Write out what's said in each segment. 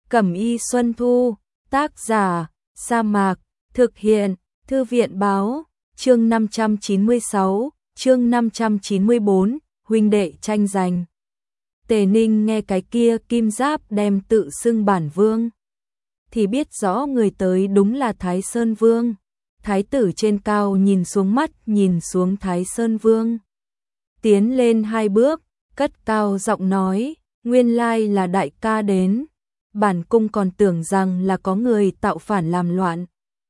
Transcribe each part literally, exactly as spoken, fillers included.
Cẩm y Xuân Thu, tác giả, Sa Mạc, thực hiện, Thư viện báo, chương năm trăm chín mươi sáu, chương năm trăm chín mươi bốn, huynh đệ tranh giành. Tề Ninh nghe cái kia kim giáp đem tự xưng bản vương, thì biết rõ người tới đúng là Thái Sơn Vương. Thái tử trên cao nhìn xuống mắt nhìn xuống Thái Sơn Vương. Tiến lên hai bước, cất cao giọng nói, nguyên lai là đại ca đến. Bản cung còn tưởng rằng là có người tạo phản làm loạn.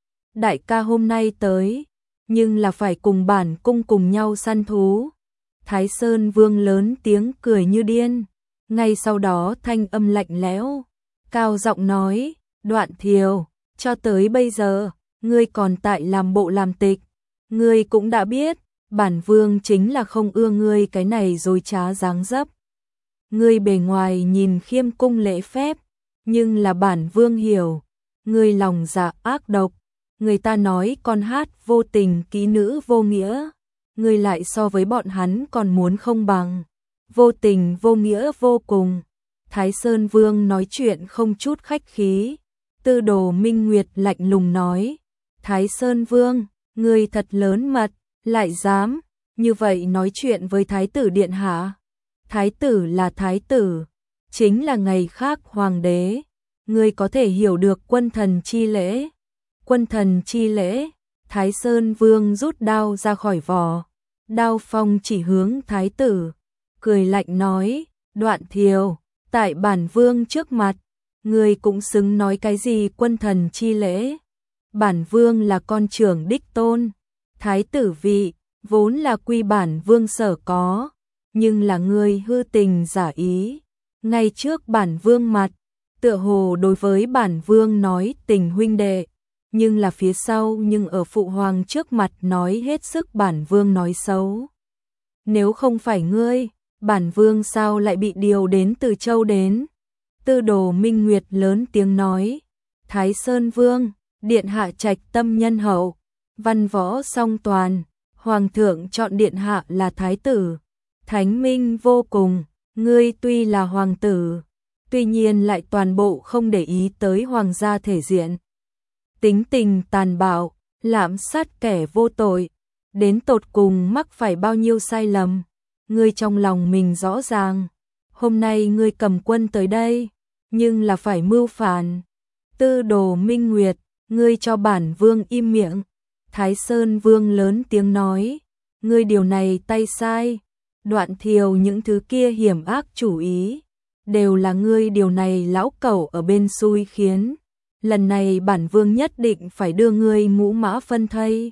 Đại ca hôm nay tới, nhưng là phải cùng bản cung cùng nhau săn thú. Thái Sơn Vương lớn tiếng cười như điên. Ngay sau đó thanh âm lạnh lẽo, cao giọng nói, Đoạn Thiều, cho tới bây giờ, ngươi còn tại làm bộ làm tịch. Ngươi cũng đã biết, bản vương chính là không ưa ngươi cái này dối trá dáng dấp. Ngươi bề ngoài nhìn khiêm cung lễ phép, nhưng là bản vương hiểu, ngươi lòng dạ ác độc. Người ta nói con hát vô tình kỹ nữ vô nghĩa, ngươi lại so với bọn hắn còn muốn không bằng, vô tình vô nghĩa vô cùng. Thái Sơn Vương nói chuyện không chút khách khí. Tư Đồ Minh Nguyệt lạnh lùng nói, Thái Sơn Vương, ngươi thật lớn mật, lại dám như vậy nói chuyện với Thái tử điện hạ. Thái tử là Thái tử, chính là ngày khác hoàng đế. Ngươi có thể hiểu được quân thần chi lễ. Quân thần chi lễ. Thái Sơn Vương rút đao ra khỏi vỏ, đao phong chỉ hướng Thái tử, cười lạnh nói, Đoạn Thiều, tại bản vương trước mặt, ngươi cũng xứng nói cái gì quân thần chi lễ. Bản vương là con trưởng đích tôn, thái tử vị vốn là quy bản vương sở có, nhưng là ngươi hư tình giả ý, ngay trước bản vương mặt, tựa hồ đối với bản vương nói tình huynh đệ, nhưng là phía sau nhưng ở phụ hoàng trước mặt nói hết sức bản vương nói xấu. Nếu không phải ngươi, bản vương sao lại bị điều đến Từ Châu đến? Tư Đồ Minh Nguyệt lớn tiếng nói, Thái Sơn Vương, điện hạ trạch tâm nhân hậu, văn võ song toàn, hoàng thượng chọn điện hạ là thái tử, thánh minh vô cùng. Ngươi tuy là hoàng tử, tuy nhiên lại toàn bộ không để ý tới hoàng gia thể diện, tính tình tàn bạo, lạm sát kẻ vô tội, đến tột cùng mắc phải bao nhiêu sai lầm, ngươi trong lòng mình rõ ràng. Hôm nay ngươi cầm quân tới đây, nhưng là phải mưu phản. Tư Đồ Minh Nguyệt, ngươi cho bản vương im miệng. Thái Sơn Vương lớn tiếng nói, ngươi điều này tay sai. Đoạn Thiều những thứ kia hiểm ác chủ ý, đều là ngươi điều này lão cẩu ở bên xui khiến. Lần này bản vương nhất định phải đưa ngươi ngũ mã phân thây.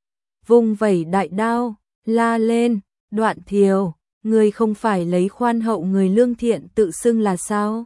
Vung vẩy đại đao, la lên, Đoạn Thiều, ngươi không phải lấy khoan hậu người lương thiện tự xưng là sao?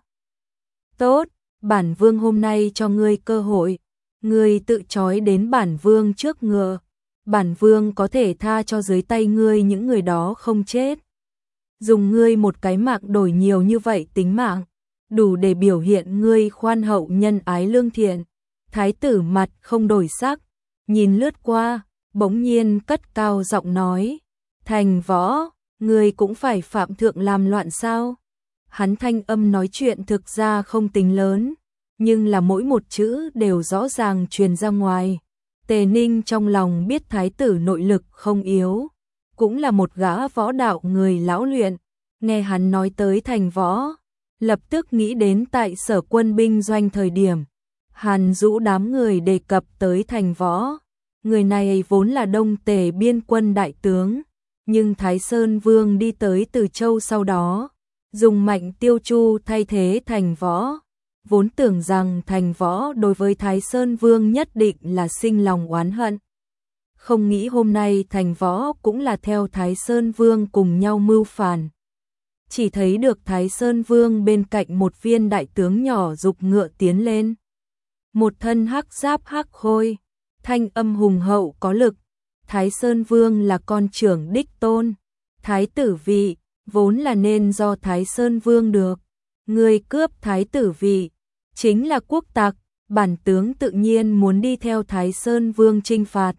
Tốt, bản vương hôm nay cho ngươi cơ hội, ngươi tự trói đến bản vương trước ngựa, bản vương có thể tha cho dưới tay ngươi những người đó không chết. Dùng ngươi một cái mạng đổi nhiều như vậy tính mạng, đủ để biểu hiện ngươi khoan hậu nhân ái lương thiện. Thái tử mặt không đổi sắc, nhìn lướt qua, bỗng nhiên cất cao giọng nói, Thành Võ, ngươi cũng phải phạm thượng làm loạn sao? Hắn thanh âm nói chuyện thực ra không tính lớn, nhưng là mỗi một chữ đều rõ ràng truyền ra ngoài. Tề Ninh trong lòng biết thái tử nội lực không yếu, cũng là một gã võ đạo người lão luyện. Nghe hắn nói tới Thành Võ, lập tức nghĩ đến tại Sở quân binh doanh thời điểm, Hàn Dũ đám người đề cập tới Thành Võ. Người này vốn là Đông Tề biên quân đại tướng, nhưng Thái Sơn Vương đi tới Từ Châu sau đó, dùng Mạnh Tiêu Chu thay thế Thành Võ. Vốn tưởng rằng Thành Võ đối với Thái Sơn Vương nhất định là sinh lòng oán hận. Không nghĩ hôm nay Thành Võ cũng là theo Thái Sơn Vương cùng nhau mưu phản. Chỉ thấy được Thái Sơn Vương bên cạnh một viên đại tướng nhỏ dục ngựa tiến lên. Một thân hắc giáp hắc khôi, thanh âm hùng hậu có lực. Thái Sơn Vương là con trưởng đích tôn, thái tử vị vốn là nên do Thái Sơn Vương được. Người cướp thái tử vị chính là quốc tặc, bản tướng tự nhiên muốn đi theo Thái Sơn Vương chinh phạt.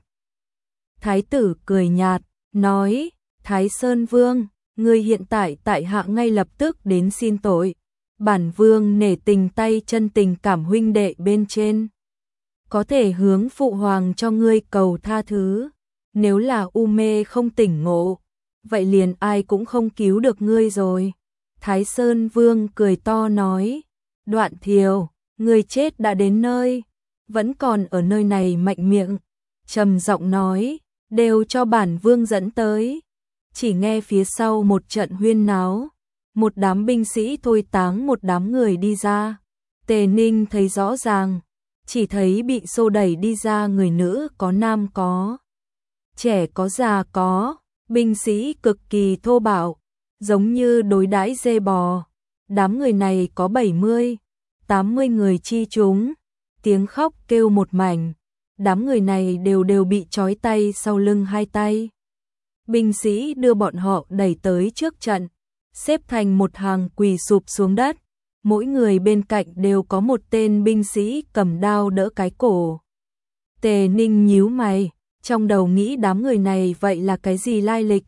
Thái tử cười nhạt, nói, Thái Sơn Vương, ngươi hiện tại tại hạ ngay lập tức đến xin tội. Bản vương nể tình tay chân tình cảm huynh đệ bên trên. Có thể hướng phụ hoàng cho ngươi cầu tha thứ. Nếu là u mê không tỉnh ngộ, vậy liền ai cũng không cứu được ngươi rồi. Thái Sơn Vương cười to nói, Đoạn Thiều, ngươi chết đã đến nơi, vẫn còn ở nơi này mạnh miệng. Trầm giọng nói, đều cho bản vương dẫn tới. Chỉ nghe phía sau một trận huyên náo, một đám binh sĩ thôi táng một đám người đi ra. Tề Ninh thấy rõ ràng, chỉ thấy bị xô đẩy đi ra người nữ có nam có, trẻ có già có, binh sĩ cực kỳ thô bạo, giống như đối đãi dê bò. Đám người này có bảy mươi, tám mươi người chi chúng, tiếng khóc kêu một mảnh. Đám người này đều đều bị trói tay sau lưng hai tay. Binh sĩ đưa bọn họ đẩy tới trước trận, xếp thành một hàng quỳ sụp xuống đất. Mỗi người bên cạnh đều có một tên binh sĩ cầm đao đỡ cái cổ. Tề Ninh nhíu mày, trong đầu nghĩ đám người này vậy là cái gì lai lịch.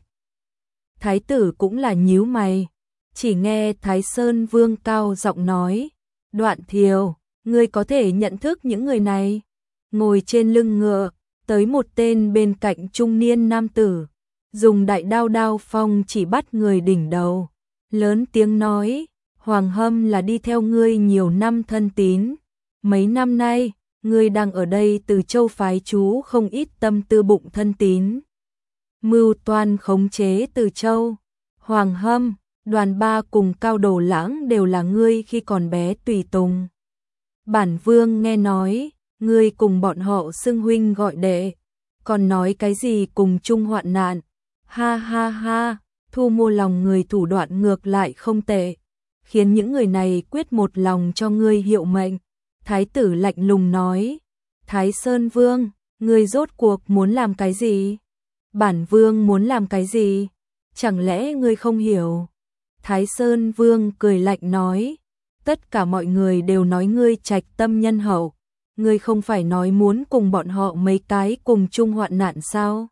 Thái tử cũng là nhíu mày, chỉ nghe Thái Sơn Vương cao giọng nói, Đoạn Thiều, ngươi có thể nhận thức những người này. Ngồi trên lưng ngựa, tới một tên bên cạnh trung niên nam tử, dùng đại đao đao phong chỉ bắt người đỉnh đầu, lớn tiếng nói, Hoàng Hâm là đi theo ngươi nhiều năm thân tín, mấy năm nay, ngươi đang ở đây Từ Châu phái chú không ít tâm tư bụng thân tín. Mưu toan khống chế Từ Châu, Hoàng Hâm, Đoàn Ba cùng Cao Đồ Lãng đều là ngươi khi còn bé tùy tùng. Bản vương nghe nói, ngươi cùng bọn họ xưng huynh gọi đệ, còn nói cái gì cùng chung hoạn nạn. Ha ha ha, thu mua lòng người thủ đoạn ngược lại không tệ, khiến những người này quyết một lòng cho ngươi hiệu mệnh. Thái tử lạnh lùng nói, Thái Sơn Vương, ngươi rốt cuộc muốn làm cái gì? Bản vương muốn làm cái gì? Chẳng lẽ ngươi không hiểu? Thái Sơn Vương cười lạnh nói, tất cả mọi người đều nói ngươi trạch tâm nhân hậu, ngươi không phải nói muốn cùng bọn họ mấy cái cùng chung hoạn nạn sao?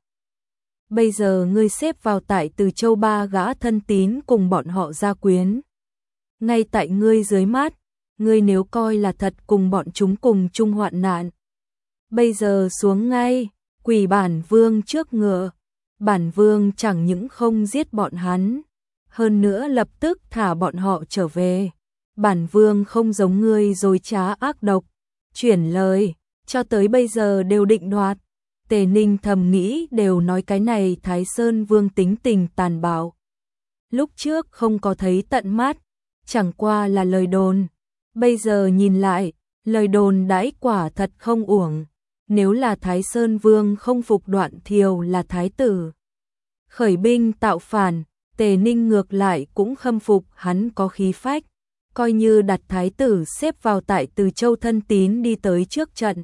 Bây giờ ngươi xếp vào tại Từ Châu ba gã thân tín cùng bọn họ gia quyến. Ngay tại ngươi dưới mắt, ngươi nếu coi là thật cùng bọn chúng cùng chung hoạn nạn. Bây giờ xuống ngay, quỳ bản vương trước ngựa. Bản vương chẳng những không giết bọn hắn, hơn nữa lập tức thả bọn họ trở về. Bản vương không giống ngươi dối trá ác độc, chuyển lời, cho tới bây giờ đều định đoạt. Tề Ninh thầm nghĩ đều nói cái này Thái Sơn Vương tính tình tàn bạo. Lúc trước không có thấy tận mắt, chẳng qua là lời đồn. Bây giờ nhìn lại, lời đồn đãi quả thật không uổng. Nếu là Thái Sơn Vương không phục Đoạn Thiều là thái tử khởi binh tạo phản, Tề Ninh ngược lại cũng khâm phục hắn có khí phách, coi như đặt thái tử xếp vào tại Từ Châu thân tín đi tới trước trận,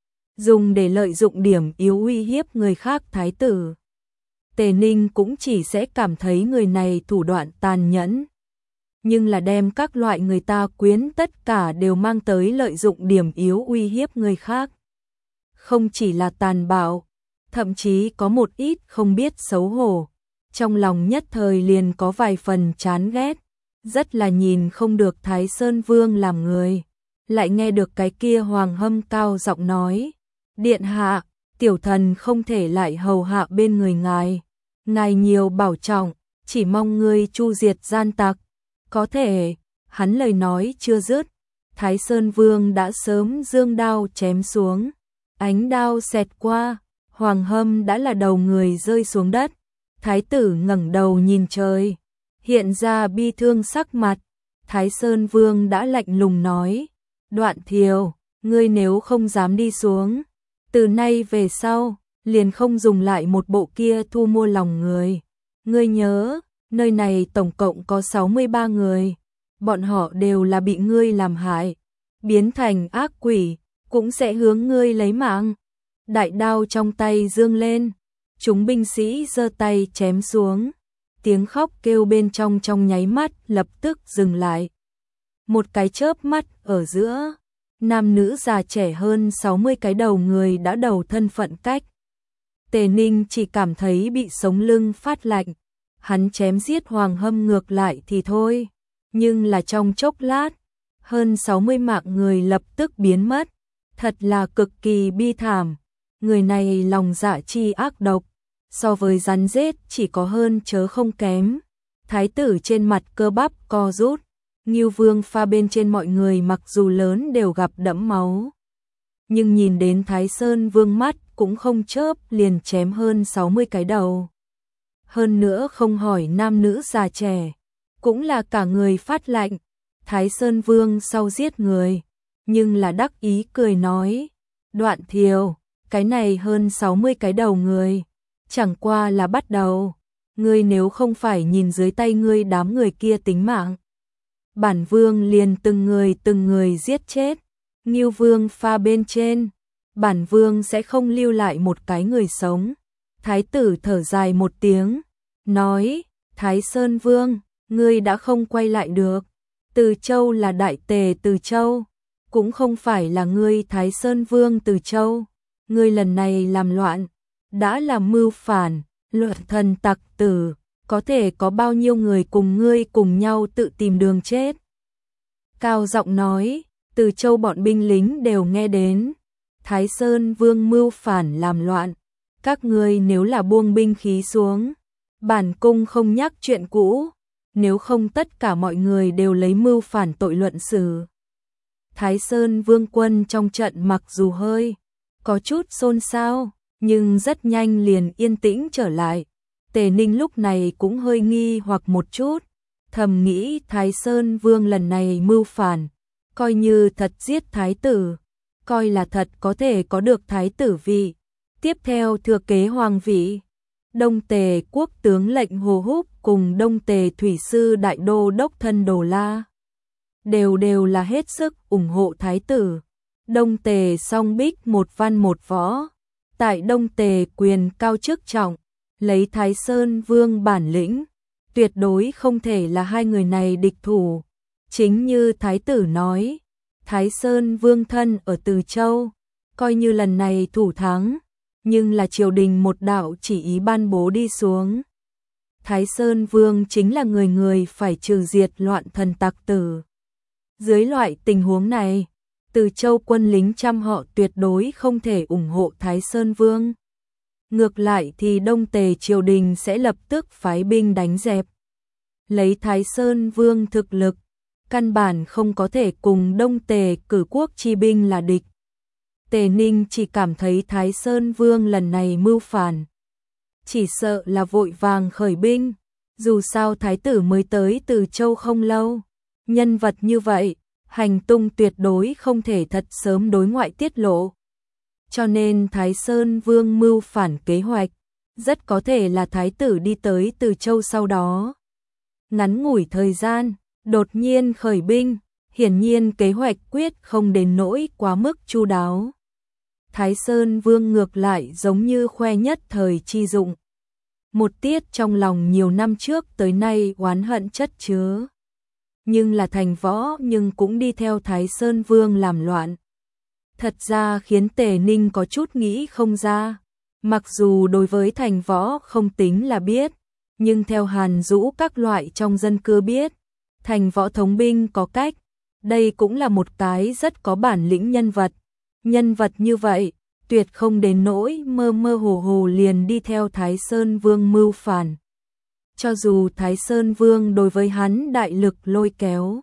dùng để lợi dụng điểm yếu uy hiếp người khác thái tử. Tề Ninh cũng chỉ sẽ cảm thấy người này thủ đoạn tàn nhẫn, nhưng là đem các loại người ta quyến tất cả đều mang tới lợi dụng điểm yếu uy hiếp người khác. Không chỉ là tàn bạo, thậm chí có một ít không biết xấu hổ, trong lòng nhất thời liền có vài phần chán ghét, rất là nhìn không được Thái Sơn Vương làm người. Lại nghe được cái kia Hoàng Hâm cao giọng nói, Điện hạ, tiểu thần không thể lại hầu hạ bên người ngài, ngài nhiều bảo trọng, chỉ mong ngươi chu diệt gian tặc. Có thể, hắn lời nói chưa dứt, Thái Sơn Vương đã sớm giương đao chém xuống, ánh đao xẹt qua, Hoàng Hâm đã là đầu người rơi xuống đất. Thái tử ngẩng đầu nhìn trời, hiện ra bi thương sắc mặt. Thái Sơn Vương đã lạnh lùng nói, Đoạn Thiều, ngươi nếu không dám đi xuống, từ nay về sau, liền không dùng lại một bộ kia thu mua lòng người. Ngươi nhớ, nơi này tổng cộng có sáu mươi ba người, bọn họ đều là bị ngươi làm hại, biến thành ác quỷ, cũng sẽ hướng ngươi lấy mạng. Đại đao trong tay dương lên, chúng binh sĩ giơ tay chém xuống, tiếng khóc kêu bên trong trong nháy mắt lập tức dừng lại. Một cái chớp mắt ở giữa, nam nữ già trẻ hơn sáu mươi cái đầu người đã đầu thân phận cách. Tề Ninh chỉ cảm thấy bị sống lưng phát lạnh, hắn chém giết Hoàng Hâm ngược lại thì thôi, Nhưng là trong chốc lát, hơn sáu mươi mạng người lập tức biến mất, thật là cực kỳ bi thảm. Người này lòng dạ chi ác độc, so với rắn rết chỉ có hơn chớ không kém. Thái tử trên mặt cơ bắp co rút, Ngưu Vương pha bên trên mọi người mặc dù lớn đều gặp đẫm máu. Nhưng nhìn đến Thái Sơn Vương mắt cũng không chớp liền chém hơn sáu mươi cái đầu. Hơn nữa không hỏi nam nữ già trẻ, cũng là cả người phát lạnh. Thái Sơn Vương sau giết người, nhưng là đắc ý cười nói, Đoạn Thiều, cái này hơn sáu mươi cái đầu người, chẳng qua là bắt đầu, ngươi nếu không phải nhìn dưới tay ngươi đám người kia tính mạng, bản vương liền từng người từng người giết chết. Ngưu Vương pha bên trên, bản vương sẽ không lưu lại một cái người sống. Thái tử thở dài một tiếng, nói, Thái Sơn Vương, ngươi đã không quay lại được. Từ Châu là đại tề Từ Châu, cũng không phải là ngươi Thái Sơn Vương Từ Châu. Ngươi lần này làm loạn, đã làm mưu phản, loạn thần tặc tử, có thể có bao nhiêu người cùng ngươi cùng nhau tự tìm đường chết. Cao giọng nói, Từ Châu bọn binh lính đều nghe đến, Thái Sơn Vương mưu phản làm loạn, các ngươi nếu là buông binh khí xuống, bản cung không nhắc chuyện cũ, nếu không tất cả mọi người đều lấy mưu phản tội luận xử. Thái Sơn Vương quân trong trận mặc dù hơi có chút xôn xao, nhưng rất nhanh liền yên tĩnh trở lại. Tề Ninh lúc này cũng hơi nghi hoặc một chút, thầm nghĩ Thái Sơn Vương lần này mưu phản, coi như thật giết thái tử, coi là thật có thể có được thái tử vị, tiếp theo thừa kế hoàng vị. Đông Tề quốc tướng lệnh Hồ Húc cùng Đông Tề thủy sư đại đô đốc thân Đồ La đều đều là hết sức ủng hộ thái tử. Đông Tề song bích một văn một võ, tại Đông Tề quyền cao chức trọng, lấy Thái Sơn Vương bản lĩnh, tuyệt đối không thể là hai người này địch thủ. Chính như thái tử nói, Thái Sơn Vương thân ở Từ Châu, coi như lần này thủ thắng, nhưng là triều đình một đạo chỉ ý ban bố đi xuống. Thái Sơn Vương chính là người người phải trừ diệt loạn thần tặc tử. Dưới loại tình huống này, Từ Châu quân lính trăm họ tuyệt đối không thể ủng hộ Thái Sơn Vương. Ngược lại thì Đông Tề triều đình sẽ lập tức phái binh đánh dẹp. Lấy Thái Sơn Vương thực lực, căn bản không có thể cùng Đông Tề cử quốc chi binh là địch. Tề Ninh chỉ cảm thấy Thái Sơn Vương lần này mưu phản, chỉ sợ là vội vàng khởi binh, dù sao thái tử mới tới Từ Châu không lâu, nhân vật như vậy, hành tung tuyệt đối không thể thật sớm đối ngoại tiết lộ. Cho nên Thái Sơn Vương mưu phản kế hoạch, rất có thể là thái tử đi tới Từ Châu sau đó. Ngắn ngủi thời gian, đột nhiên khởi binh, hiển nhiên kế hoạch quyết không đến nỗi quá mức chu đáo. Thái Sơn Vương ngược lại giống như khoe nhất thời chi dụng. Một tiết trong lòng nhiều năm trước tới nay oán hận chất chứa. Nhưng là Thành Võ nhưng cũng đi theo Thái Sơn Vương làm loạn. Thật ra khiến Tề Ninh có chút nghĩ không ra. Mặc dù đối với Thành Võ không tính là biết, nhưng theo Hàn Dũ các loại trong dân cư biết, Thành Võ thống binh có cách, đây cũng là một cái rất có bản lĩnh nhân vật. Nhân vật như vậy, tuyệt không đến nỗi mơ mơ hồ hồ liền đi theo Thái Sơn Vương mưu phản. Cho dù Thái Sơn Vương đối với hắn đại lực lôi kéo,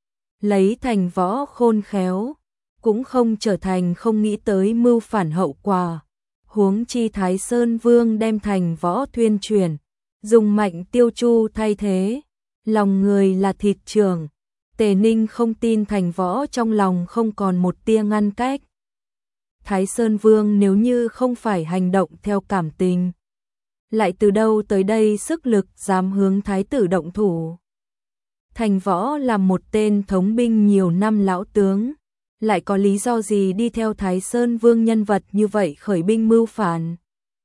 lấy Thành Võ khôn khéo, cũng không trở thành không nghĩ tới mưu phản hậu quả. Huống chi Thái Sơn Vương đem Thành Võ thuyên truyền, dùng Mạnh Tiêu Chu thay thế, lòng người là thịt trưởng. Tề Ninh không tin Thành Võ trong lòng không còn một tia ngăn cách. Thái Sơn Vương nếu như không phải hành động theo cảm tình, lại từ đâu tới đây sức lực dám hướng thái tử động thủ. Thành Võ là một tên thống binh nhiều năm lão tướng, lại có lý do gì đi theo Thái Sơn Vương nhân vật như vậy khởi binh mưu phản.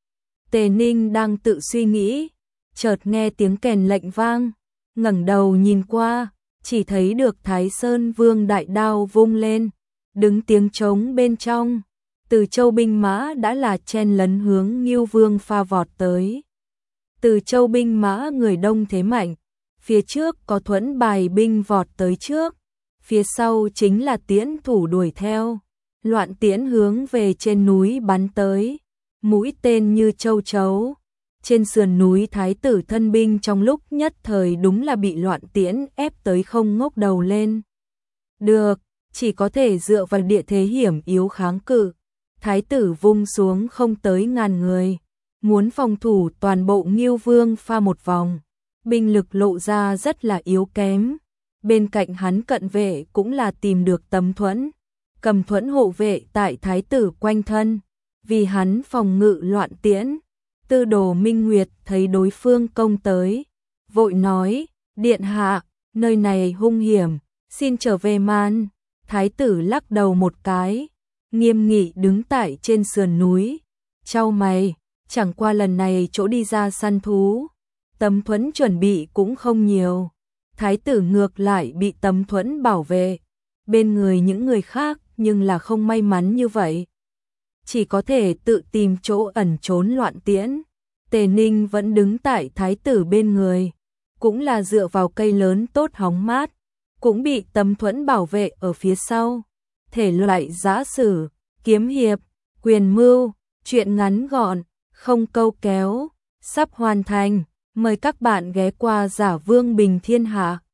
Tề Ninh đang tự suy nghĩ, chợt nghe tiếng kèn lệnh vang, ngẩng đầu nhìn qua, chỉ thấy được Thái Sơn Vương đại đao vung lên, đứng tiếng trống bên trong. Từ Châu binh mã đã là chen lấn hướng Ngưu Vương pha vọt tới. Từ Châu binh mã người đông thế mạnh, phía trước có Thuẫn bài binh vọt tới trước, phía sau chính là Tiễn thủ đuổi theo. Loạn tiễn hướng về trên núi bắn tới, mũi tên như châu chấu. Trên sườn núi thái tử thân binh trong lúc nhất thời đúng là bị loạn tiễn ép tới không ngóc đầu lên được, chỉ có thể dựa vào địa thế hiểm yếu kháng cự. Thái tử vung xuống không tới ngàn người, muốn phòng thủ toàn bộ Ngưu Vương pha một vòng, binh lực lộ ra rất là yếu kém. Bên cạnh hắn cận vệ cũng là tìm được Tấm Thuẫn, cầm thuẫn hộ vệ tại thái tử quanh thân, vì hắn phòng ngự loạn tiễn. Tư Đồ Minh Nguyệt thấy đối phương công tới, vội nói, điện hạ, nơi này hung hiểm, xin trở về man. Thái tử lắc đầu một cái, nghiêm nghị đứng tại trên sườn núi, chau mày, chẳng qua lần này chỗ đi ra săn thú, Tấm Thuẫn chuẩn bị cũng không nhiều. Thái tử ngược lại bị Tấm Thuẫn bảo vệ, bên người những người khác nhưng là không may mắn như vậy, chỉ có thể tự tìm chỗ ẩn trốn loạn tiễn. Tề Ninh vẫn đứng tại thái tử bên người, cũng là dựa vào cây lớn tốt hóng mát, cũng bị Tấm Thuẫn bảo vệ ở phía sau. Thể loại giã sử, kiếm hiệp, quyền mưu, truyện ngắn gọn, không câu kéo, sắp hoàn thành. Mời các bạn ghé qua Giả Vương Bình Thiên Hạ.